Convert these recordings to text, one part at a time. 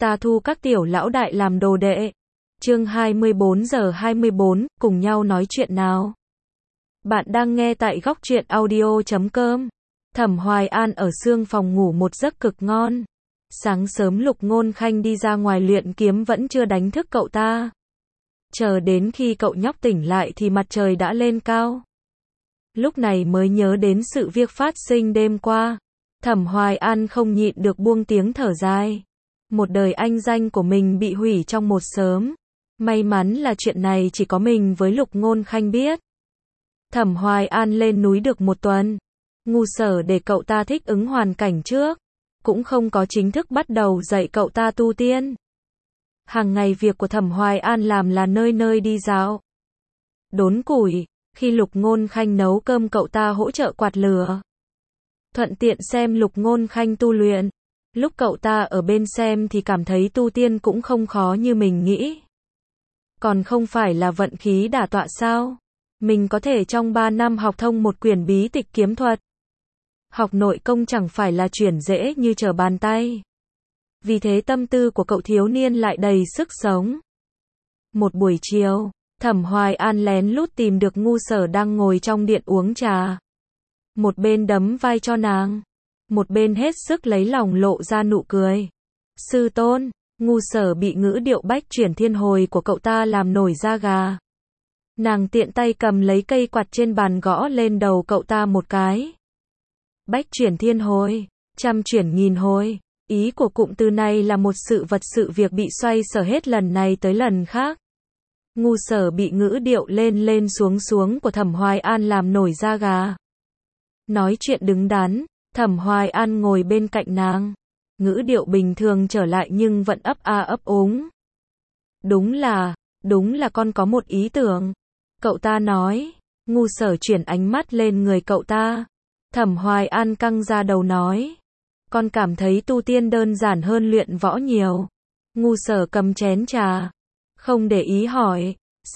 Ta thu các tiểu lão đại làm đồ đệ. Chương 24:24, cùng nhau nói chuyện nào. Bạn đang nghe tại góc truyện audio.com. Thẩm Hoài An ở xương phòng ngủ một giấc cực ngon. Sáng sớm Lục Ngôn Khanh đi ra ngoài luyện kiếm vẫn chưa đánh thức cậu ta. Chờ đến khi cậu nhóc tỉnh lại thì mặt trời đã lên cao. Lúc này mới nhớ đến sự việc phát sinh đêm qua. Thẩm Hoài An không nhịn được buông tiếng thở dài. Một đời anh danh của mình bị hủy trong một sớm. May mắn là chuyện này chỉ có mình với Lục Ngôn Khanh biết. Thẩm Hoài An lên núi được một tuần. Ngu Sở để cậu ta thích ứng hoàn cảnh trước. Cũng không có chính thức bắt đầu dạy cậu ta tu tiên. Hàng ngày việc của Thẩm Hoài An làm là nơi nơi đi dạo. Đốn củi, khi Lục Ngôn Khanh nấu cơm cậu ta hỗ trợ quạt lửa. Thuận tiện xem Lục Ngôn Khanh tu luyện. Lúc cậu ta ở bên xem thì cảm thấy tu tiên cũng không khó như mình nghĩ. Còn không phải là vận khí đả tọa sao? Mình có thể trong 3 năm học thông một quyển bí tịch kiếm thuật. Học nội công chẳng phải là chuyện dễ như trở bàn tay. Vì thế tâm tư của cậu thiếu niên lại đầy sức sống. Một buổi chiều, Thẩm Hoài An lén lút tìm được Ngu Sở đang ngồi trong điện uống trà. Một bên đấm vai cho nàng, một bên hết sức lấy lòng lộ ra nụ cười. Sư tôn, Ngu Sở bị ngữ điệu bách chuyển thiên hồi của cậu ta làm nổi da gà. Nàng tiện tay cầm lấy cây quạt trên bàn gõ lên đầu cậu ta một cái. Bách chuyển thiên hồi, trăm chuyển nghìn hồi. Ý của cụm từ này là một sự vật sự việc bị xoay sở hết lần này tới lần khác. Ngu Sở bị ngữ điệu lên lên xuống xuống của Thẩm Hoài An làm nổi da gà. Nói chuyện đứng đắn, Thẩm Hoài An ngồi bên cạnh nàng. Ngữ điệu bình thường trở lại nhưng vẫn ấp a ấp úng. Đúng là con có một ý tưởng. Cậu ta nói. Ngu Sở chuyển ánh mắt lên người cậu ta. Thẩm Hoài An căng ra đầu nói. Con cảm thấy tu tiên đơn giản hơn luyện võ nhiều. Ngu Sở cầm chén trà. Không để ý hỏi.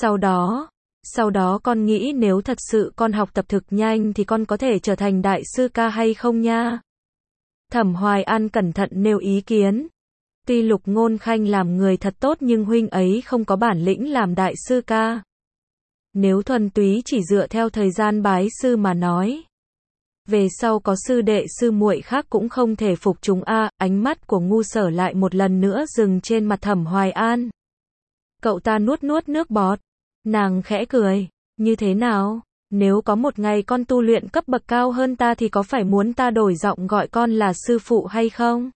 Sau đó con nghĩ nếu thật sự con học tập thực nhanh thì con có thể trở thành đại sư ca hay không nha? Thẩm Hoài An cẩn thận nêu ý kiến. Tuy Lục Ngôn Khanh làm người thật tốt nhưng huynh ấy không có bản lĩnh làm đại sư ca. Nếu thuần túy chỉ dựa theo thời gian bái sư mà nói. Về sau có sư đệ sư muội khác cũng không thể phục chúng a. Ánh mắt của Ngu Sở lại một lần nữa dừng trên mặt Thẩm Hoài An. Cậu ta nuốt nước bọt. Nàng khẽ cười. Như thế nào? Nếu có một ngày con tu luyện cấp bậc cao hơn ta thì có phải muốn ta đổi giọng gọi con là sư phụ hay không?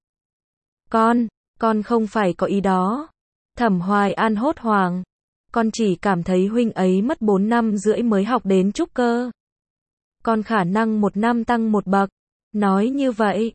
Con không phải có ý đó. Thẩm Hoài An hốt hoảng. Con chỉ cảm thấy huynh ấy mất 4 năm rưỡi mới học đến trúc cơ. Con khả năng 1 năm tăng 1 bậc. Nói như vậy,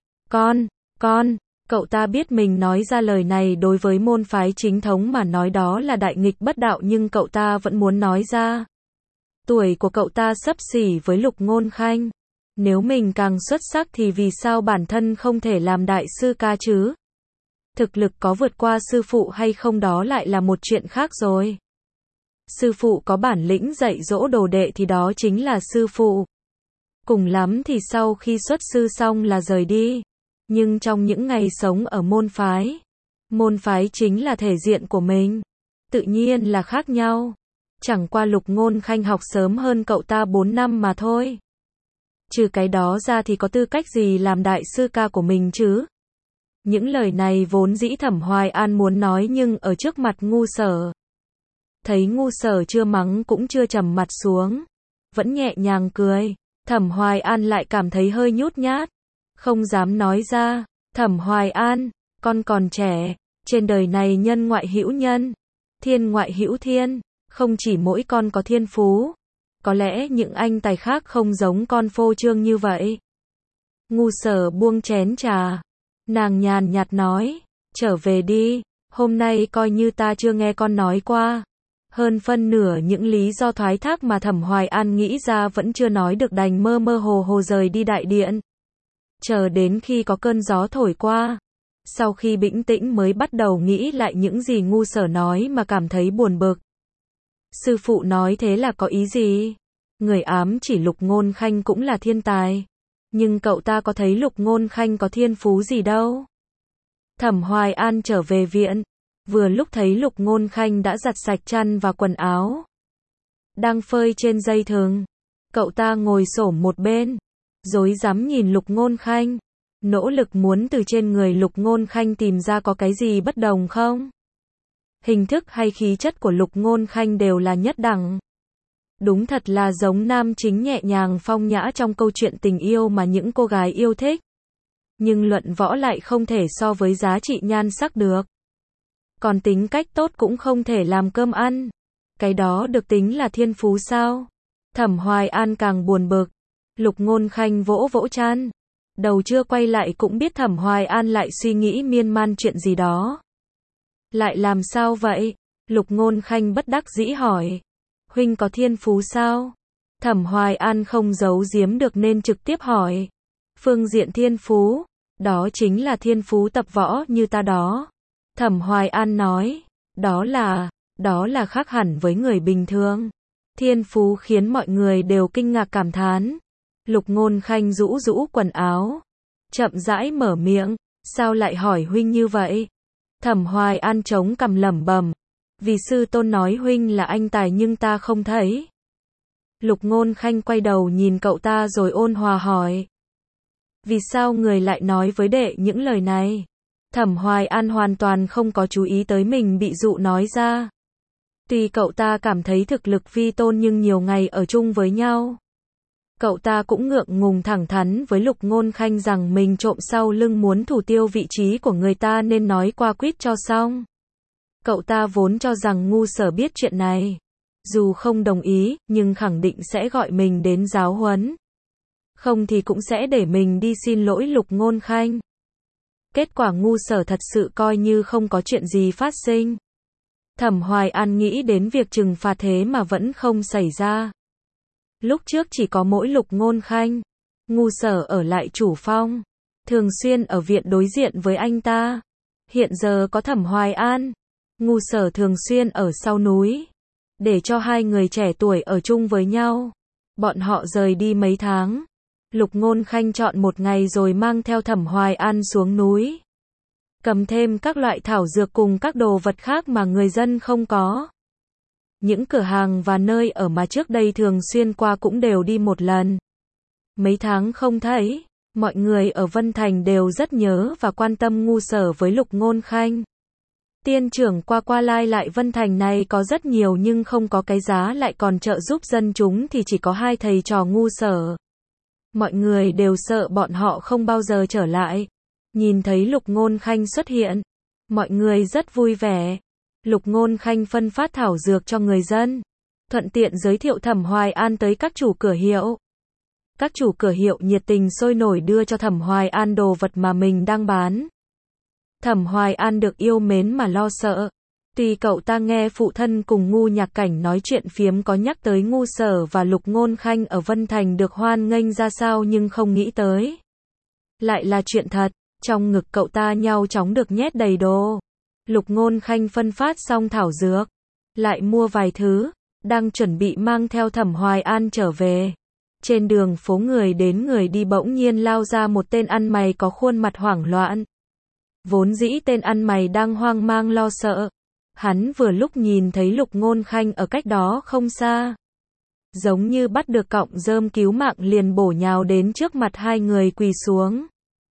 cậu ta biết mình nói ra lời này đối với môn phái chính thống mà nói đó là đại nghịch bất đạo nhưng cậu ta vẫn muốn nói ra. Tuổi của cậu ta xấp xỉ với Lục Ngôn Khanh. Nếu mình càng xuất sắc thì vì sao bản thân không thể làm đại sư ca chứ? Thực lực có vượt qua sư phụ hay không đó lại là một chuyện khác rồi. Sư phụ có bản lĩnh dạy dỗ đồ đệ thì đó chính là sư phụ. Cùng lắm thì sau khi xuất sư xong là rời đi. Nhưng trong những ngày sống ở môn phái chính là thể diện của mình. Tự nhiên là khác nhau. Chẳng qua Lục Ngôn Khanh học sớm hơn cậu ta 4 năm mà thôi. Trừ cái đó ra thì có tư cách gì làm đại sư ca của mình chứ? Những lời này vốn dĩ Thẩm Hoài An muốn nói nhưng ở trước mặt Ngu Sở. Thấy Ngu Sở chưa mắng cũng chưa trầm mặt xuống. Vẫn nhẹ nhàng cười. Thẩm Hoài An lại cảm thấy hơi nhút nhát. Không dám nói ra. Thẩm Hoài An, con còn trẻ. Trên đời này nhân ngoại hữu nhân. Thiên ngoại hữu thiên. Không chỉ mỗi con có thiên phú. Có lẽ những anh tài khác không giống con phô trương như vậy. Ngu Sở buông chén trà. Nàng nhàn nhạt nói. Trở về đi. Hôm nay coi như ta chưa nghe con nói qua. Hơn phân nửa những lý do thoái thác mà Thẩm Hoài An nghĩ ra vẫn chưa nói được đành mơ mơ hồ hồ rời đi đại điện. Chờ đến khi có cơn gió thổi qua. Sau khi bĩnh tĩnh mới bắt đầu nghĩ lại những gì Ngu Sở nói mà cảm thấy buồn bực. Sư phụ nói thế là có ý gì? Người ám chỉ Lục Ngôn Khanh cũng là thiên tài. Nhưng cậu ta có thấy Lục Ngôn Khanh có thiên phú gì đâu. Thẩm Hoài An trở về viện, vừa lúc thấy Lục Ngôn Khanh đã giặt sạch chăn và quần áo, đang phơi trên dây thừng. Cậu ta ngồi xổm một bên, rối rắm nhìn Lục Ngôn Khanh, nỗ lực muốn từ trên người Lục Ngôn Khanh tìm ra có cái gì bất đồng không. Hình thức hay khí chất của Lục Ngôn Khanh đều là nhất đẳng. Đúng thật là giống nam chính nhẹ nhàng phong nhã trong câu chuyện tình yêu mà những cô gái yêu thích. Nhưng luận võ lại không thể so với giá trị nhan sắc được. Còn tính cách tốt cũng không thể làm cơm ăn. Cái đó được tính là thiên phú sao? Thẩm Hoài An càng buồn bực. Lục Ngôn Khanh vỗ vỗ chán. Đầu chưa quay lại cũng biết Thẩm Hoài An lại suy nghĩ miên man chuyện gì đó. Lại làm sao vậy? Lục Ngôn Khanh bất đắc dĩ hỏi. Huynh có thiên phú sao? Thẩm Hoài An không giấu giếm được nên trực tiếp hỏi. Phương diện thiên phú, đó chính là thiên phú tập võ như ta đó. Thẩm Hoài An nói, đó là khác hẳn với người bình thường. Thiên phú khiến mọi người đều kinh ngạc cảm thán. Lục Ngôn Khanh rũ rũ quần áo, chậm rãi mở miệng, sao lại hỏi huynh như vậy? Thẩm Hoài An chống cằm lẩm bẩm, vì sư tôn nói huynh là anh tài nhưng ta không thấy. Lục Ngôn Khanh quay đầu nhìn cậu ta rồi ôn hòa hỏi, vì sao người lại nói với đệ những lời này? Thẩm Hoài An hoàn toàn không có chú ý tới mình bị dụ nói ra. Tuy cậu ta cảm thấy thực lực vi tôn nhưng nhiều ngày ở chung với nhau, cậu ta cũng ngượng ngùng thẳng thắn với Lục Ngôn Khanh rằng mình trộm sau lưng muốn thủ tiêu vị trí của người ta nên nói qua quýt cho xong. Cậu ta vốn cho rằng ngu sở biết chuyện này. Dù không đồng ý, nhưng khẳng định sẽ gọi mình đến giáo huấn. Không thì cũng sẽ để mình đi xin lỗi Lục Ngôn Khanh. Kết quả ngu sở thật sự coi như không có chuyện gì phát sinh. Thẩm Hoài An nghĩ đến việc trừng phạt thế mà vẫn không xảy ra. Lúc trước chỉ có mỗi Lục Ngôn Khanh, ngu sở ở lại chủ phong, thường xuyên ở viện đối diện với anh ta. Hiện giờ có Thẩm Hoài An, ngu sở thường xuyên ở sau núi, để cho hai người trẻ tuổi ở chung với nhau. Bọn họ rời đi mấy tháng. Lục Ngôn Khanh chọn một ngày rồi mang theo Thẩm Hoài An xuống núi. Cầm thêm các loại thảo dược cùng các đồ vật khác mà người dân không có. Những cửa hàng và nơi ở mà trước đây thường xuyên qua cũng đều đi một lần. Mấy tháng không thấy, mọi người ở Vân Thành đều rất nhớ và quan tâm ngu sở với Lục Ngôn Khanh. Tiên trưởng qua lại Vân Thành này có rất nhiều nhưng không có cái giá lại còn trợ giúp dân chúng thì chỉ có hai thầy trò ngu sở. Mọi người đều sợ bọn họ không bao giờ trở lại. Nhìn thấy Lục Ngôn Khanh xuất hiện, mọi người rất vui vẻ. Lục Ngôn Khanh phân phát thảo dược cho người dân, thuận tiện giới thiệu Thẩm Hoài An tới các chủ cửa hiệu. Các chủ cửa hiệu nhiệt tình sôi nổi đưa cho Thẩm Hoài An đồ vật mà mình đang bán. Thẩm Hoài An được yêu mến mà lo sợ. Tuy cậu ta nghe phụ thân cùng Ngu Nhạc Cảnh nói chuyện phiếm có nhắc tới ngu sở và Lục Ngôn Khanh ở Vân Thành được hoan nghênh ra sao nhưng không nghĩ tới. Lại là chuyện thật, trong ngực cậu ta nhanh chóng được nhét đầy đồ. Lục Ngôn Khanh phân phát xong thảo dược, lại mua vài thứ, đang chuẩn bị mang theo Thẩm Hoài An trở về. Trên đường phố người đến người đi bỗng nhiên lao ra một tên ăn mày có khuôn mặt hoảng loạn. Vốn dĩ tên ăn mày đang hoang mang lo sợ. Hắn vừa lúc nhìn thấy Lục Ngôn Khanh ở cách đó không xa. Giống như bắt được cọng rơm cứu mạng liền bổ nhào đến trước mặt hai người quỳ xuống.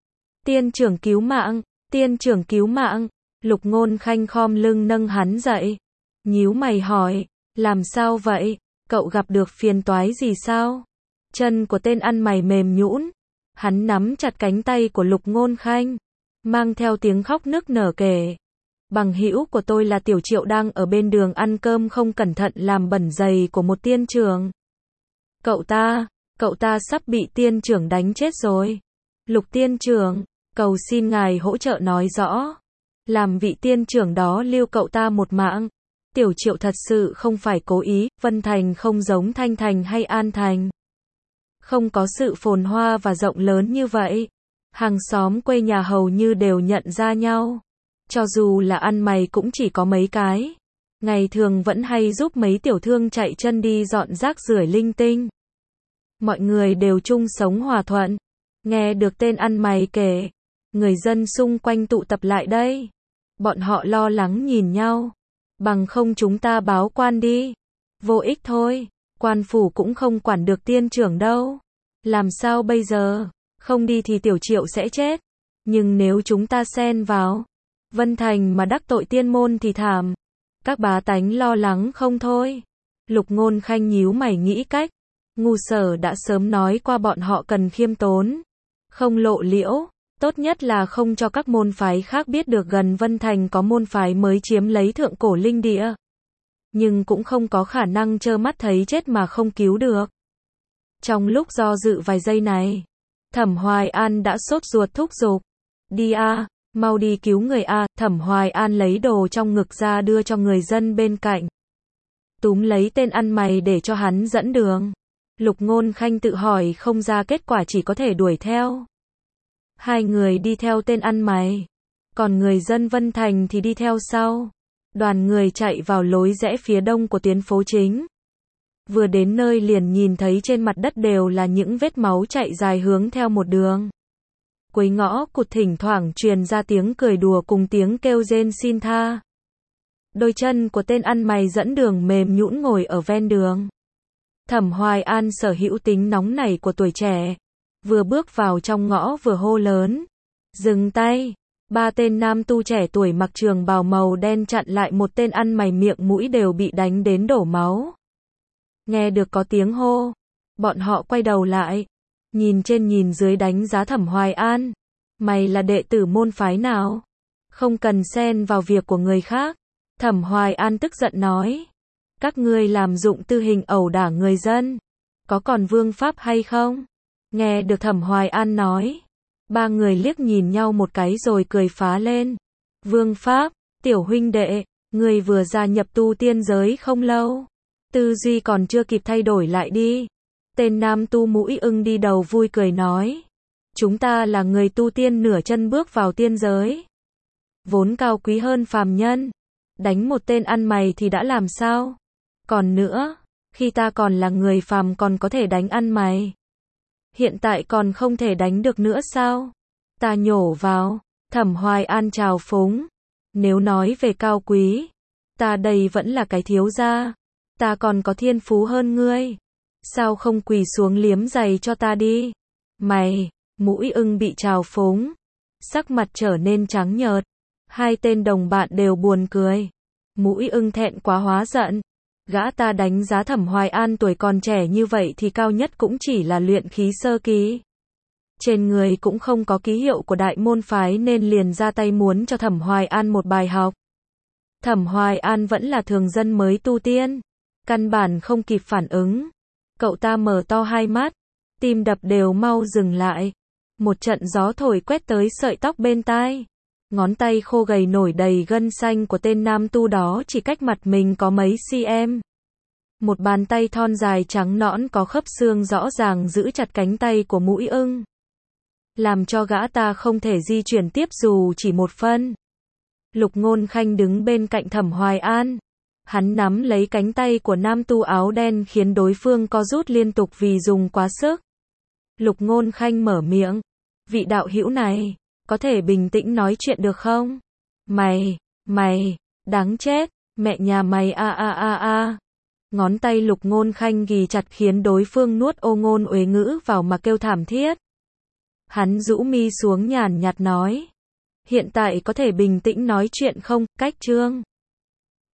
Tiên trưởng cứu mạng, tiên trưởng cứu mạng. Lục Ngôn Khanh khom lưng nâng hắn dậy. Nhíu mày hỏi, làm sao vậy, cậu gặp được phiền toái gì sao? Chân của tên ăn mày mềm nhũn. Hắn nắm chặt cánh tay của Lục Ngôn Khanh, mang theo tiếng khóc nức nở kể. Bằng hữu của tôi là Tiểu Triệu đang ở bên đường ăn cơm không cẩn thận làm bẩn giày của một tiên trưởng. Cậu ta sắp bị tiên trưởng đánh chết rồi. Lục tiên trưởng, cầu xin ngài hỗ trợ nói rõ. Làm vị tiên trưởng đó lưu cậu ta một mạng. Tiểu Triệu thật sự không phải cố ý, Vân Thành không giống Thanh Thành hay An Thành. Không có sự phồn hoa và rộng lớn như vậy. Hàng xóm quê nhà hầu như đều nhận ra nhau. Cho dù là ăn mày cũng chỉ có mấy cái. Ngày thường vẫn hay giúp mấy tiểu thương chạy chân đi dọn rác rưởi linh tinh. Mọi người đều chung sống hòa thuận. Nghe được tên ăn mày kể, Người dân xung quanh tụ tập lại đây. Bọn họ lo lắng nhìn nhau. Bằng không chúng ta báo quan đi. Vô ích thôi. Quan phủ cũng không quản được tiên trưởng đâu. Làm sao bây giờ? Không đi thì Tiểu Triệu sẽ chết. Nhưng nếu chúng ta xen vào Vân Thành mà đắc tội tiên môn thì thảm. Các bá tánh lo lắng không thôi. Lục Ngôn Khanh nhíu mày nghĩ cách. Ngu Sở đã sớm nói qua bọn họ cần khiêm tốn, không lộ liễu, tốt nhất là không cho các môn phái khác biết được gần Vân Thành có môn phái mới chiếm lấy thượng cổ linh địa. Nhưng cũng không có khả năng trơ mắt thấy chết mà không cứu được. Trong lúc do dự vài giây này, Thẩm Hoài An đã sốt ruột thúc giục. Đi a, mau đi cứu người a. Thẩm Hoài An lấy đồ trong ngực ra đưa cho người dân bên cạnh. Túm lấy tên ăn mày để cho hắn dẫn đường. Lục Ngôn Khanh tự hỏi không ra kết quả chỉ có thể đuổi theo. Hai người đi theo tên ăn mày. Còn người dân Vân Thành thì đi theo sau. Đoàn người chạy vào lối rẽ phía đông của tuyến phố chính. Vừa đến nơi liền nhìn thấy trên mặt đất đều là những vết máu chạy dài hướng theo một đường. Cuối ngõ cụt thỉnh thoảng truyền ra tiếng cười đùa cùng tiếng kêu rên xin tha. Đôi chân của tên ăn mày dẫn đường mềm nhũn ngồi ở ven đường. Thẩm Hoài An sở hữu tính nóng nảy của tuổi trẻ. Vừa bước vào trong ngõ vừa hô lớn. Dừng tay. Ba tên nam tu trẻ tuổi mặc trường bào màu đen chặn lại một tên ăn mày miệng mũi đều bị đánh đến đổ máu. Nghe được có tiếng hô. Bọn họ quay đầu lại. Nhìn trên nhìn dưới đánh giá Thẩm Hoài An. Mày là đệ tử môn phái nào? Không cần xen vào việc của người khác. Thẩm Hoài An tức giận nói. Các ngươi làm dụng tư hình ẩu đả người dân. Có còn vương pháp hay không? Nghe được Thẩm Hoài An nói. Ba người liếc nhìn nhau một cái rồi cười phá lên. Vương pháp, tiểu huynh đệ, ngươi vừa gia nhập tu tiên giới không lâu. Tư duy còn chưa kịp thay đổi lại đi. Tên nam tu mũi ưng đi đầu vui cười nói. Chúng ta là người tu tiên nửa chân bước vào tiên giới. Vốn cao quý hơn phàm nhân. Đánh một tên ăn mày thì đã làm sao? Còn nữa, khi ta còn là người phàm còn có thể đánh ăn mày. Hiện tại còn không thể đánh được nữa sao? Ta nhổ vào. Thẩm Hoài An trào phúng. Nếu nói về cao quý, ta đây vẫn là cái thiếu gia. Ta còn có thiên phú hơn ngươi. Sao không quỳ xuống liếm giày cho ta đi? Mày, mũi ưng bị trào phúng. Sắc mặt trở nên trắng nhợt. Hai tên đồng bạn đều buồn cười. Mũi ưng thẹn quá hóa giận. Gã ta đánh giá Thẩm Hoài An tuổi còn trẻ như vậy thì cao nhất cũng chỉ là luyện khí sơ kỳ. Trên người cũng không có ký hiệu của đại môn phái nên liền ra tay muốn cho Thẩm Hoài An một bài học. Thẩm Hoài An vẫn là thường dân mới tu tiên. Căn bản không kịp phản ứng. Cậu ta mở to hai mắt. Tim đập đều mau dừng lại. Một trận gió thổi quét tới sợi tóc bên tai. Ngón tay khô gầy nổi đầy gân xanh của tên nam tu đó chỉ cách mặt mình có mấy cm. Một bàn tay thon dài trắng nõn có khớp xương rõ ràng giữ chặt cánh tay của mũi ưng. Làm cho gã ta không thể di chuyển tiếp dù chỉ một phân. Lục Ngôn Khanh đứng bên cạnh Thẩm Hoài An. Hắn nắm lấy cánh tay của nam tu áo đen khiến đối phương co rút liên tục vì dùng quá sức. Lục Ngôn Khanh mở miệng. Vị đạo hữu này, có thể bình tĩnh nói chuyện được không? Mày, đáng chết, mẹ nhà mày a. Ngón tay Lục Ngôn Khanh ghì chặt khiến đối phương nuốt ô ngôn uế ngữ vào mà kêu thảm thiết. Hắn rũ mi xuống nhàn nhạt nói. Hiện tại có thể bình tĩnh nói chuyện không? Cách chương